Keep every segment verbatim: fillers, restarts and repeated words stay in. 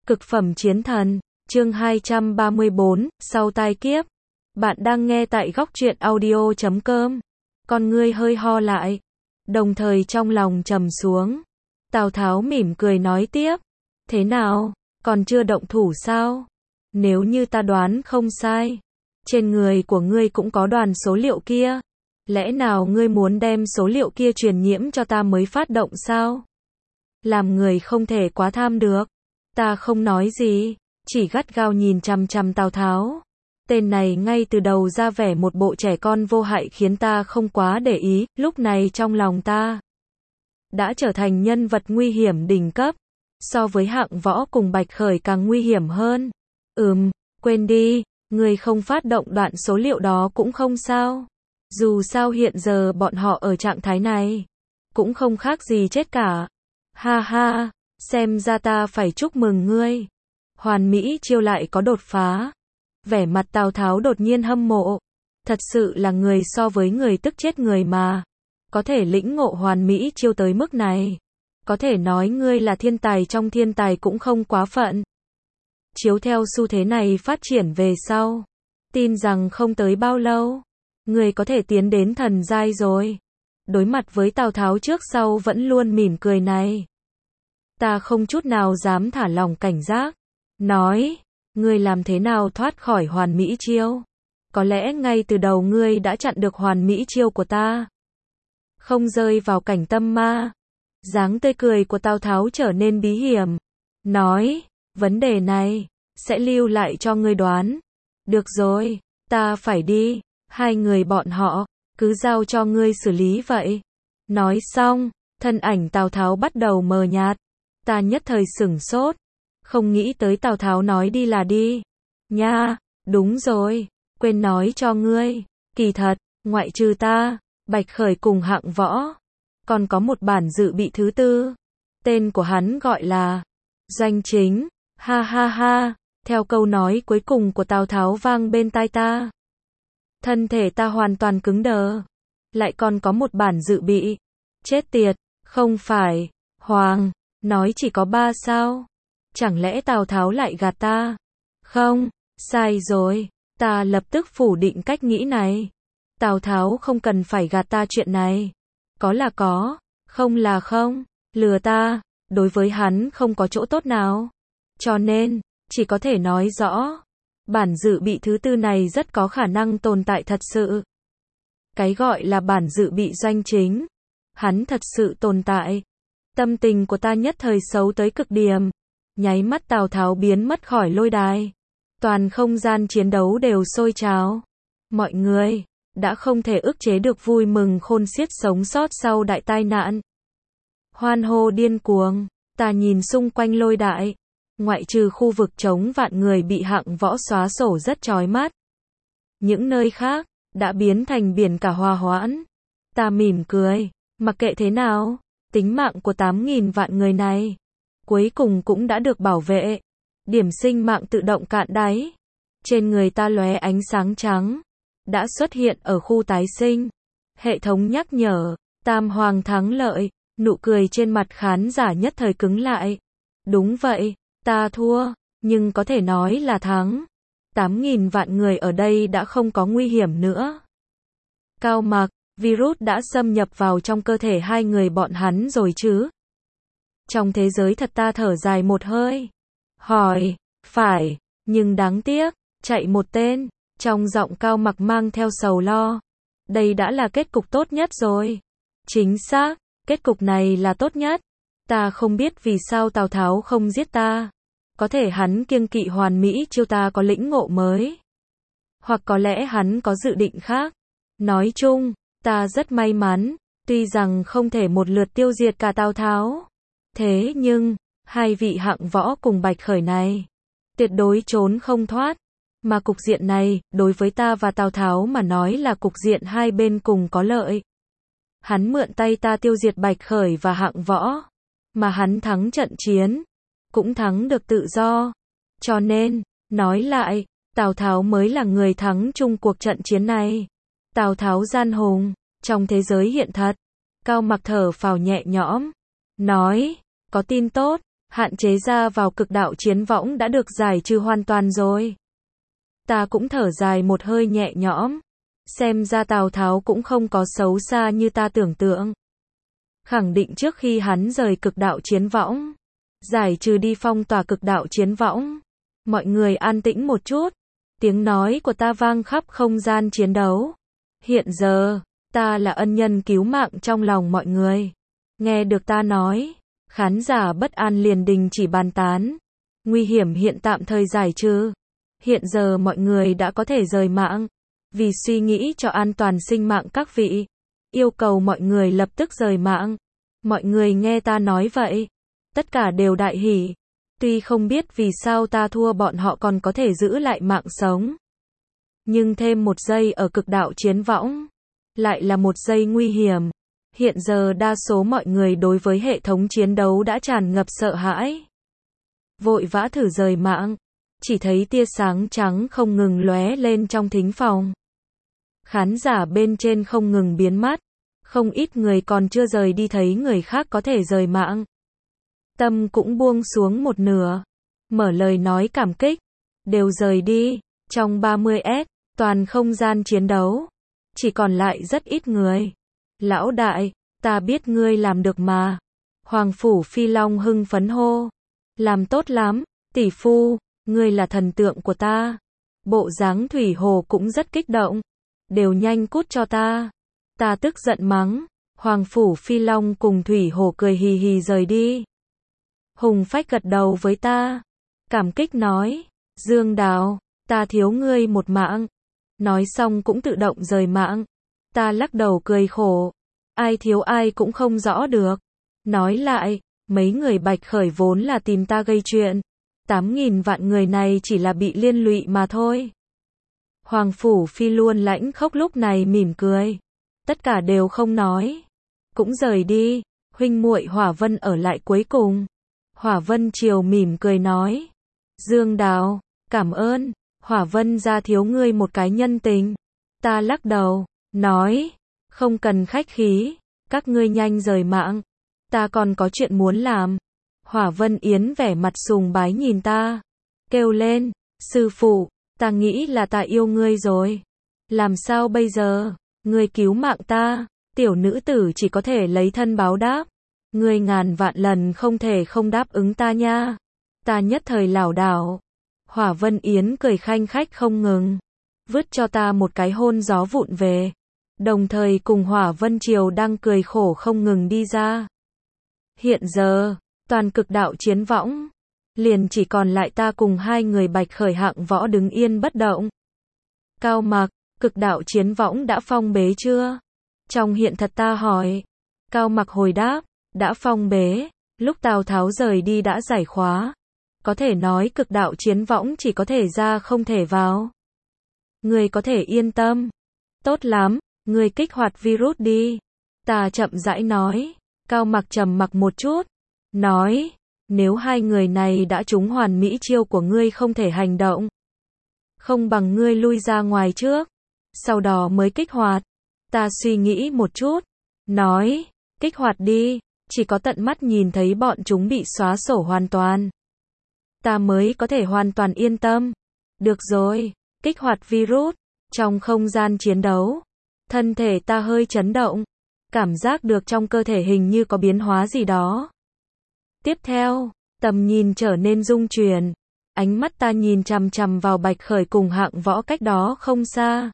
Cực phẩm chiến thần, chương hai trăm ba mươi bốn, sau tai kiếp. Bạn đang nghe tại góc truyện audio chấm com. Con ngươi hơi ho lại, đồng thời trong lòng trầm xuống. Tào Tháo mỉm cười nói tiếp, thế nào, còn chưa động thủ sao? Nếu như ta đoán không sai, trên người của ngươi cũng có đoàn số liệu kia. Lẽ nào ngươi muốn đem số liệu kia truyền nhiễm cho ta mới phát động sao? Làm người không thể quá tham được. Ta không nói gì, chỉ gắt gao nhìn chằm chằm Tào Tháo. Tên này ngay từ đầu ra vẻ một bộ trẻ con vô hại khiến ta không quá để ý, lúc này trong lòng ta đã trở thành nhân vật nguy hiểm đỉnh cấp. So với Hạng Võ cùng Bạch Khởi càng nguy hiểm hơn. Ừm, quên đi, người không phát động đoạn số liệu đó cũng không sao. Dù sao hiện giờ bọn họ ở trạng thái này, cũng không khác gì chết cả. Ha ha, xem ra ta phải chúc mừng ngươi. Hoàn mỹ chiêu lại có đột phá. Vẻ mặt Tào Tháo đột nhiên hâm mộ. Thật sự là người so với người tức chết người mà. Có thể lĩnh ngộ hoàn mỹ chiêu tới mức này. Có thể nói ngươi là thiên tài trong thiên tài cũng không quá phận. Chiếu theo xu thế này phát triển về sau, tin rằng không tới bao lâu, ngươi có thể tiến đến thần giai rồi. Đối mặt với Tào Tháo trước sau vẫn luôn mỉm cười này, ta không chút nào dám thả lỏng cảnh giác. Nói, ngươi làm thế nào thoát khỏi hoàn mỹ chiêu? Có lẽ ngay từ đầu ngươi đã chặn được hoàn mỹ chiêu của ta, không rơi vào cảnh tâm ma. Dáng tươi cười của Tào Tháo trở nên bí hiểm. Nói, vấn đề này sẽ lưu lại cho ngươi đoán. Được rồi, ta phải đi. Hai người bọn họ, cứ giao cho ngươi xử lý vậy. Nói xong, thân ảnh Tào Tháo bắt đầu mờ nhạt. Ta nhất thời sửng sốt. Không nghĩ tới Tào Tháo nói đi là đi. Nha, đúng rồi, quên nói cho ngươi. Kỳ thật, ngoại trừ ta, Bạch Khởi cùng Hạng Võ, còn có một bản dự bị thứ tư. Tên của hắn gọi là Doanh Chính. Ha ha ha, theo câu nói cuối cùng của Tào Tháo vang bên tai ta, thân thể ta hoàn toàn cứng đờ. Lại còn có một bản dự bị. Chết tiệt, không phải, Hoàng, nói chỉ có ba sao? Chẳng lẽ Tào Tháo lại gạt ta? Không, sai rồi, ta lập tức phủ định cách nghĩ này. Tào Tháo không cần phải gạt ta chuyện này. Có là có, không là không, lừa ta, đối với hắn không có chỗ tốt nào. Cho nên, chỉ có thể nói rõ, bản dự bị thứ tư này rất có khả năng tồn tại thật sự. Cái gọi là bản dự bị Doanh Chính, hắn thật sự tồn tại. Tâm tình của ta nhất thời xấu tới cực điểm. Nháy mắt Tào Tháo biến mất khỏi lôi đài. Toàn không gian chiến đấu đều sôi trào. Mọi người đã không thể ức chế được vui mừng khôn xiết sống sót sau đại tai nạn. Hoan hô điên cuồng. Ta nhìn xung quanh lôi đại, ngoại trừ khu vực trống vạn người bị Hạng Võ xóa sổ rất chói mắt, những nơi khác đã biến thành biển cả hòa hoãn. Ta mỉm cười, mặc kệ thế nào, tính mạng của tám nghìn vạn người này cuối cùng cũng đã được bảo vệ. Điểm sinh mạng tự động cạn đáy. Trên người ta lóe ánh sáng trắng, đã xuất hiện ở khu tái sinh. Hệ thống nhắc nhở, Tam Hoàng thắng lợi. Nụ cười trên mặt khán giả nhất thời cứng lại. Đúng vậy, ta thua, nhưng có thể nói là thắng. tám nghìn vạn người ở đây đã không có nguy hiểm nữa. Cao Mặc, virus đã xâm nhập vào trong cơ thể hai người bọn hắn rồi chứ? Trong thế giới thật. Ta thở dài một hơi. Hỏi, phải, nhưng đáng tiếc, chạy một tên. Trong giọng Cao Mặc mang theo sầu lo. Đây đã là kết cục tốt nhất rồi. Chính xác, kết cục này là tốt nhất. Ta không biết vì sao Tào Tháo không giết ta. Có thể hắn kiêng kỵ hoàn mỹ chiêu ta có lĩnh ngộ mới. Hoặc có lẽ hắn có dự định khác. Nói chung, ta rất may mắn. Tuy rằng không thể một lượt tiêu diệt cả Tào Tháo. Thế nhưng, hai vị Hạng Võ cùng Bạch Khởi này tuyệt đối trốn không thoát. Mà cục diện này, đối với ta và Tào Tháo mà nói là cục diện hai bên cùng có lợi. Hắn mượn tay ta tiêu diệt Bạch Khởi và Hạng Võ, mà hắn thắng trận chiến, cũng thắng được tự do. Cho nên, nói lại, Tào Tháo mới là người thắng chung cuộc trận chiến này. Tào Tháo gian hùng, trong thế giới hiện thật. Cao Mặc thở phào nhẹ nhõm, nói, có tin tốt, Hạn chế ra vào cực đạo chiến võng đã được giải trừ hoàn toàn rồi. Ta cũng thở dài một hơi nhẹ nhõm. Xem ra Tào Tháo cũng không có xấu xa như ta tưởng tượng. Khẳng định trước khi hắn rời cực đạo chiến võng, giải trừ đi phong tỏa cực đạo chiến võng, mọi người an tĩnh một chút. Tiếng nói của ta vang khắp không gian chiến đấu. Hiện giờ, ta là ân nhân cứu mạng trong lòng mọi người. Nghe được ta nói, khán giả bất an liền đình chỉ bàn tán. Nguy hiểm hiện tạm thời giải trừ. Hiện giờ mọi người đã có thể rời mạng. Vì suy nghĩ cho an toàn sinh mạng các vị, yêu cầu mọi người lập tức rời mạng. Mọi người nghe ta nói vậy, tất cả đều đại hỉ. Tuy không biết vì sao ta thua bọn họ còn có thể giữ lại mạng sống. Nhưng thêm một giây ở cực đạo chiến võng, lại là một giây nguy hiểm. Hiện giờ đa số mọi người đối với hệ thống chiến đấu đã tràn ngập sợ hãi. Vội vã thử rời mạng, chỉ thấy tia sáng trắng không ngừng lóe lên trong thính phòng. Khán giả bên trên không ngừng biến mất, không ít người còn chưa rời đi thấy người khác có thể rời mạng. Tâm cũng buông xuống một nửa, mở lời nói cảm kích, đều rời đi. Trong ba mươi S, toàn không gian chiến đấu, chỉ còn lại rất ít người. Lão đại, ta biết ngươi làm được mà. Hoàng Phủ Phi Long hưng phấn hô. Làm tốt lắm, tỷ phu, ngươi là thần tượng của ta. Bộ dáng Thủy Hồ cũng rất kích động. Đều nhanh cút cho ta. Ta tức giận mắng. Hoàng Phủ Phi Long cùng Thủy Hồ cười hì hì rời đi. Hùng Phách gật đầu với ta. Cảm kích nói. Dương Đào, ta thiếu ngươi một mạng. Nói xong cũng tự động rời mạng. Ta lắc đầu cười khổ. Ai thiếu ai cũng không rõ được. Nói lại, mấy người Bạch Khởi vốn là tìm ta gây chuyện. Tám nghìn vạn người này chỉ là bị liên lụy mà thôi. Hoàng Phủ Phi luôn lãnh khốc lúc này mỉm cười. Tất cả đều không nói. Cũng rời đi. Huynh muội Hỏa Vân ở lại cuối cùng. Hỏa Vân chiều mỉm cười nói. Dương Đào, cảm ơn. Hỏa Vân ra thiếu ngươi một cái nhân tình. Ta lắc đầu, nói. Không cần khách khí. Các ngươi nhanh rời mạng. Ta còn có chuyện muốn làm. Hỏa Vân Yến vẻ mặt sùng bái nhìn ta. Kêu lên. Sư phụ, ta nghĩ là ta yêu ngươi rồi. Làm sao bây giờ? Ngươi cứu mạng ta. Tiểu nữ tử chỉ có thể lấy thân báo đáp. Ngươi ngàn vạn lần không thể không đáp ứng ta nha. Ta nhất thời lảo đảo. Hỏa Vân Yến cười khanh khách không ngừng. Vứt cho ta một cái hôn gió vụn về. Đồng thời cùng Hỏa Vân Triều đang cười khổ không ngừng đi ra. Hiện giờ, toàn cực đạo chiến võng. Liền chỉ còn lại ta cùng hai người Bạch Khởi hạng võ đứng yên bất động. Cao Mặc, cực đạo chiến võng đã phong bế chưa? Trong hiện thật ta hỏi. Cao Mặc hồi đáp, đã phong bế. Lúc Tào Tháo rời đi đã giải khóa. Có thể nói cực đạo chiến võng chỉ có thể ra không thể vào. Người có thể yên tâm. Tốt lắm, người kích hoạt virus đi. Ta chậm rãi nói. Cao Mặc trầm mặc một chút. Nói, nếu hai người này đã trúng hoàn mỹ chiêu của ngươi không thể hành động. Không bằng ngươi lui ra ngoài trước. Sau đó mới kích hoạt. Ta suy nghĩ một chút. Nói, kích hoạt đi. Chỉ có tận mắt nhìn thấy bọn chúng bị xóa sổ hoàn toàn. Ta mới có thể hoàn toàn yên tâm. Được rồi, kích hoạt virus. Trong không gian chiến đấu, thân thể ta hơi chấn động. Cảm giác được trong cơ thể hình như có biến hóa gì đó. Tiếp theo, tầm nhìn trở nên rung chuyển. Ánh mắt ta nhìn chằm chằm vào Bạch Khởi cùng hạng võ cách đó không xa.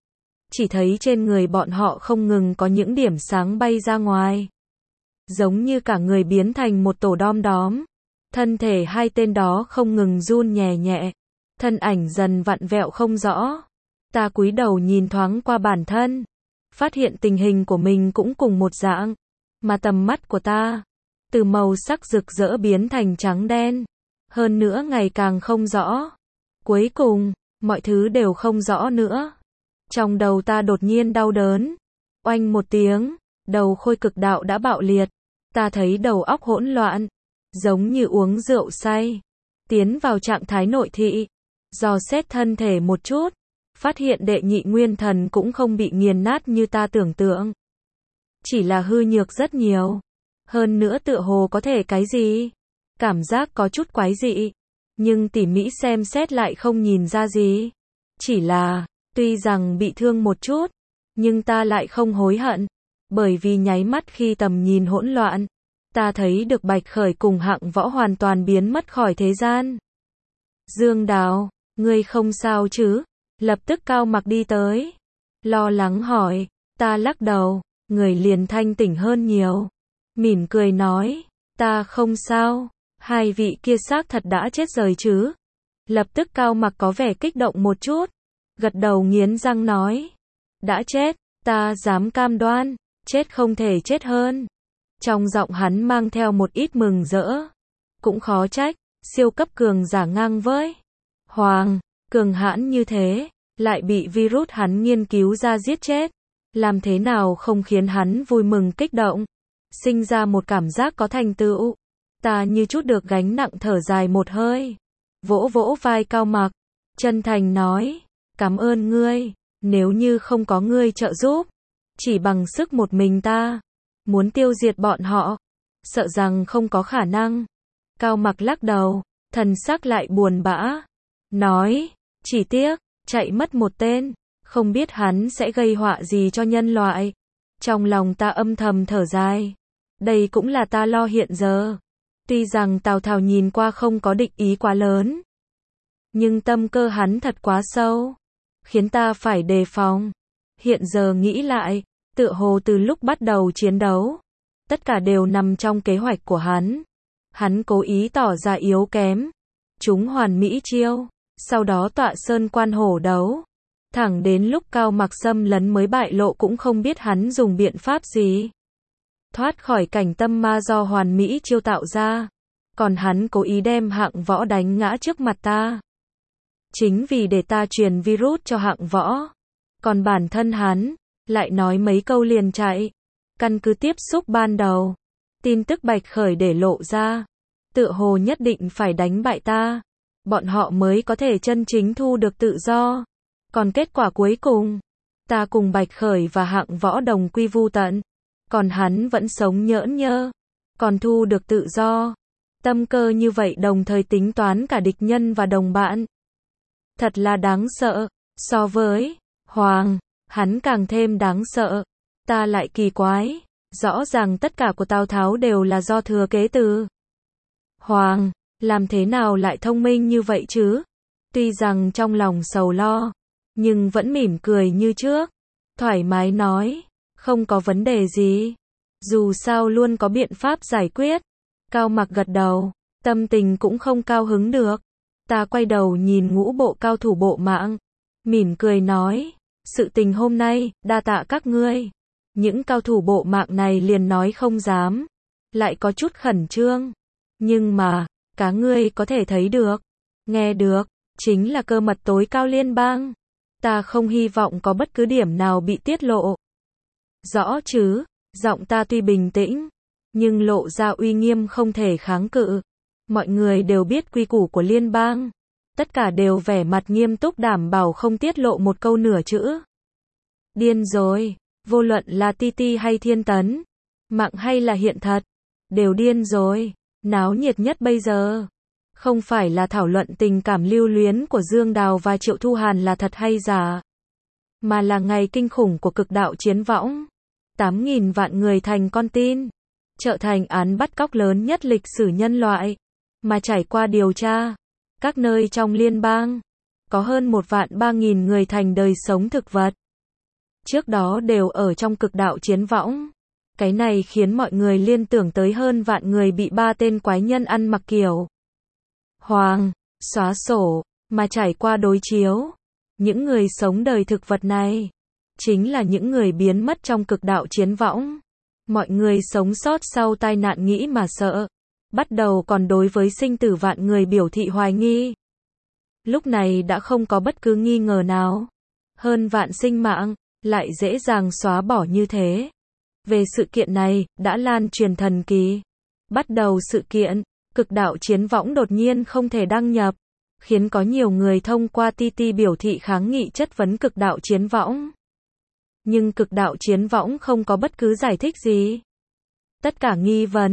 Chỉ thấy trên người bọn họ không ngừng có những điểm sáng bay ra ngoài. Giống như cả người biến thành một tổ đom đóm. Thân thể hai tên đó không ngừng run nhẹ nhẹ. Thân ảnh dần vặn vẹo không rõ. Ta cúi đầu nhìn thoáng qua bản thân. Phát hiện tình hình của mình cũng cùng một dạng. Mà tầm mắt của ta, từ màu sắc rực rỡ biến thành trắng đen. Hơn nữa ngày càng không rõ. Cuối cùng, mọi thứ đều không rõ nữa. Trong đầu ta đột nhiên đau đớn. Oanh một tiếng, đầu khôi cực đạo đã bạo liệt. Ta thấy đầu óc hỗn loạn. Giống như uống rượu say. Tiến vào trạng thái nội thị. Dò xét thân thể một chút. Phát hiện đệ nhị nguyên thần cũng không bị nghiền nát như ta tưởng tượng. Chỉ là hư nhược rất nhiều. Hơn nữa tựa hồ có thể cái gì? Cảm giác có chút quái dị, nhưng tỉ mỉ xem xét lại không nhìn ra gì. Chỉ là, tuy rằng bị thương một chút, nhưng ta lại không hối hận, bởi vì nháy mắt khi tầm nhìn hỗn loạn, ta thấy được Bạch Khởi cùng Hạng Võ hoàn toàn biến mất khỏi thế gian. Dương Đào, ngươi không sao chứ? Lập tức Cao Mặc đi tới, lo lắng hỏi. Ta lắc đầu, người liền thanh tỉnh hơn nhiều, mỉm cười nói, ta không sao, hai vị kia xác thật đã chết rồi chứ? Lập tức Cao Mặc có vẻ kích động một chút, gật đầu nghiến răng nói, đã chết, ta dám cam đoan, chết không thể chết hơn. Trong giọng hắn mang theo một ít mừng rỡ, cũng khó trách, siêu cấp cường giả ngang với Hoàng, cường hãn như thế, lại bị virus hắn nghiên cứu ra giết chết. Làm thế nào không khiến hắn vui mừng kích động, sinh ra một cảm giác có thành tựu. Ta như chút được gánh nặng thở dài một hơi, vỗ vỗ vai Cao Mặc, chân thành nói, cảm ơn ngươi, nếu như không có ngươi trợ giúp, chỉ bằng sức một mình ta, muốn tiêu diệt bọn họ, sợ rằng không có khả năng. Cao Mặc lắc đầu, thần sắc lại buồn bã, nói, chỉ tiếc, chạy mất một tên. Không biết hắn sẽ gây họa gì cho nhân loại. Trong lòng ta âm thầm thở dài. Đây cũng là ta lo hiện giờ. Tuy rằng Tào Tháo nhìn qua không có địch ý quá lớn, nhưng tâm cơ hắn thật quá sâu, khiến ta phải đề phòng. Hiện giờ nghĩ lại, tựa hồ từ lúc bắt đầu chiến đấu, tất cả đều nằm trong kế hoạch của hắn. Hắn cố ý tỏ ra yếu kém, chúng hoàn mỹ chiêu, sau đó tọa sơn quan hổ đấu. Thẳng đến lúc Cao Mặc xâm lấn mới bại lộ cũng không biết hắn dùng biện pháp gì thoát khỏi cảnh tâm ma do hoàn mỹ chiêu tạo ra. Còn hắn cố ý đem Hạng Võ đánh ngã trước mặt ta, chính vì để ta truyền virus cho Hạng Võ. Còn bản thân hắn lại nói mấy câu liền chạy. Căn cứ tiếp xúc ban đầu, tin tức Bạch Khởi để lộ ra, tựa hồ nhất định phải đánh bại ta, bọn họ mới có thể chân chính thu được tự do. Còn kết quả cuối cùng, ta cùng Bạch Khởi và Hạng Võ đồng quy vu tận, còn hắn vẫn sống nhỡn nhơ, còn thu được tự do. Tâm cơ như vậy đồng thời tính toán cả địch nhân và đồng bạn. Thật là đáng sợ, so với Hoàng, hắn càng thêm đáng sợ. Ta lại kỳ quái, rõ ràng tất cả của Tào Tháo đều là do thừa kế từ Hoàng, làm thế nào lại thông minh như vậy chứ? Tuy rằng trong lòng sầu lo, nhưng vẫn mỉm cười như trước, thoải mái nói, không có vấn đề gì, dù sao luôn có biện pháp giải quyết. Cao Mặc gật đầu, tâm tình cũng không cao hứng được. Ta quay đầu nhìn ngũ bộ cao thủ bộ mạng, mỉm cười nói, sự tình hôm nay, đa tạ các ngươi. Những cao thủ bộ mạng này liền nói không dám, lại có chút khẩn trương. Nhưng mà, cá ngươi có thể thấy được, nghe được, chính là cơ mật tối cao liên bang. Ta không hy vọng có bất cứ điểm nào bị tiết lộ. Rõ chứ? Giọng ta tuy bình tĩnh, nhưng lộ ra uy nghiêm không thể kháng cự. Mọi người đều biết quy củ của liên bang. Tất cả đều vẻ mặt nghiêm túc đảm bảo không tiết lộ một câu nửa chữ. Điên rồi, vô luận là Ti Ti hay Thiên Tấn, mạng hay là hiện thật, đều điên rồi. Náo nhiệt nhất bây giờ, không phải là thảo luận tình cảm lưu luyến của Dương Đào và Triệu Thu Hàn là thật hay giả, mà là ngày kinh khủng của cực đạo chiến võng. tám nghìn vạn người thành con tin, trở thành án bắt cóc lớn nhất lịch sử nhân loại, mà trải qua điều tra, các nơi trong liên bang, có hơn một vạn ba nghìn người thành đời sống thực vật. Trước đó đều ở trong cực đạo chiến võng. Cái này khiến mọi người liên tưởng tới hơn vạn người bị ba tên quái nhân ăn mặc kiểu Hoàng, xóa sổ, mà trải qua đối chiếu. Những người sống đời thực vật này, chính là những người biến mất trong cực đạo chiến võng. Mọi người sống sót sau tai nạn nghĩ mà sợ. Bắt đầu còn đối với sinh tử vạn người biểu thị hoài nghi. Lúc này đã không có bất cứ nghi ngờ nào. Hơn vạn sinh mạng, lại dễ dàng xóa bỏ như thế. Về sự kiện này, đã lan truyền thần kỳ. Bắt đầu sự kiện, cực đạo chiến võng đột nhiên không thể đăng nhập, khiến có nhiều người thông qua Ti Ti biểu thị kháng nghị chất vấn cực đạo chiến võng. Nhưng cực đạo chiến võng không có bất cứ giải thích gì. Tất cả nghi vấn,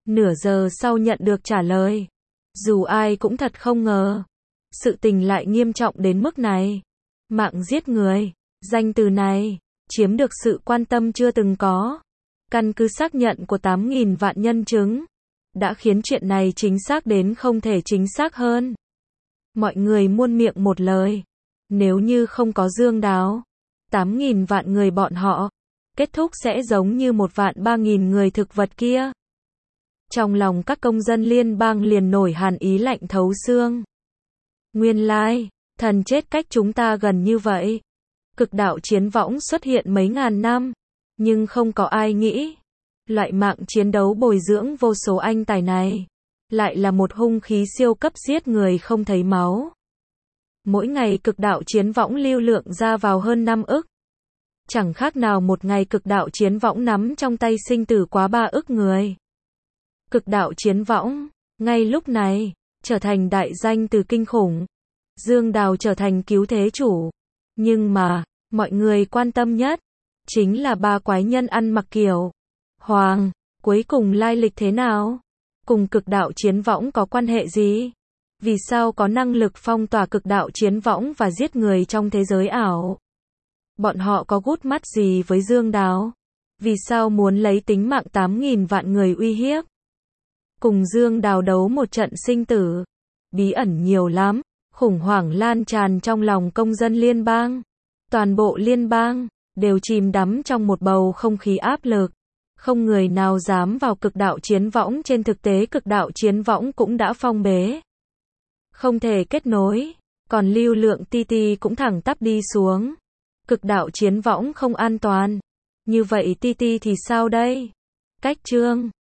Nửa giờ sau nhận được trả lời. Dù ai cũng thật không ngờ. Sự tình lại nghiêm trọng đến mức này. Mạng giết người. Danh từ này. Chiếm được sự quan tâm chưa từng có. Căn cứ xác nhận của tám nghìn vạn nhân chứng. Đã khiến chuyện này chính xác đến không thể chính xác hơn. Mọi người muôn miệng một lời. Nếu như không có Dương Đào. tám nghìn vạn người bọn họ. Kết thúc sẽ giống như một vạn ba nghìn người thực vật kia. Trong lòng các công dân liên bang liền nổi hàn ý lạnh thấu xương. Nguyên lai, thần chết cách chúng ta gần như vậy. Cực đạo chiến võng xuất hiện mấy ngàn năm, nhưng không có ai nghĩ. Loại mạng chiến đấu bồi dưỡng vô số anh tài này, lại là một hung khí siêu cấp giết người không thấy máu. Mỗi ngày cực đạo chiến võng lưu lượng ra vào hơn năm ức. Chẳng khác nào một ngày cực đạo chiến võng nắm trong tay sinh tử quá ba ức người. Cực đạo chiến võng, ngay lúc này, trở thành đại danh từ kinh khủng. Dương Đào trở thành cứu thế chủ. Nhưng mà, mọi người quan tâm nhất, chính là ba quái nhân ăn mặc kiểu Hoàng, cuối cùng lai lịch thế nào? Cùng cực đạo chiến võng có quan hệ gì? Vì sao có năng lực phong tỏa cực đạo chiến võng và giết người trong thế giới ảo? Bọn họ có gút mắt gì với Dương Đào? Vì sao muốn lấy tính mạng tám nghìn vạn người uy hiếp? Cùng Dương Đào đấu một trận sinh tử. Bí ẩn nhiều lắm, khủng hoảng lan tràn trong lòng công dân liên bang. Toàn bộ liên bang, đều chìm đắm trong một bầu không khí áp lực. Không người nào dám vào cực đạo chiến võng, trên thực tế cực đạo chiến võng cũng đã phong bế. Không thể kết nối, còn lưu lượng tê tê cũng thẳng tắp đi xuống. Cực đạo chiến võng không an toàn. Như vậy tê tê thì sao đây? Cách chương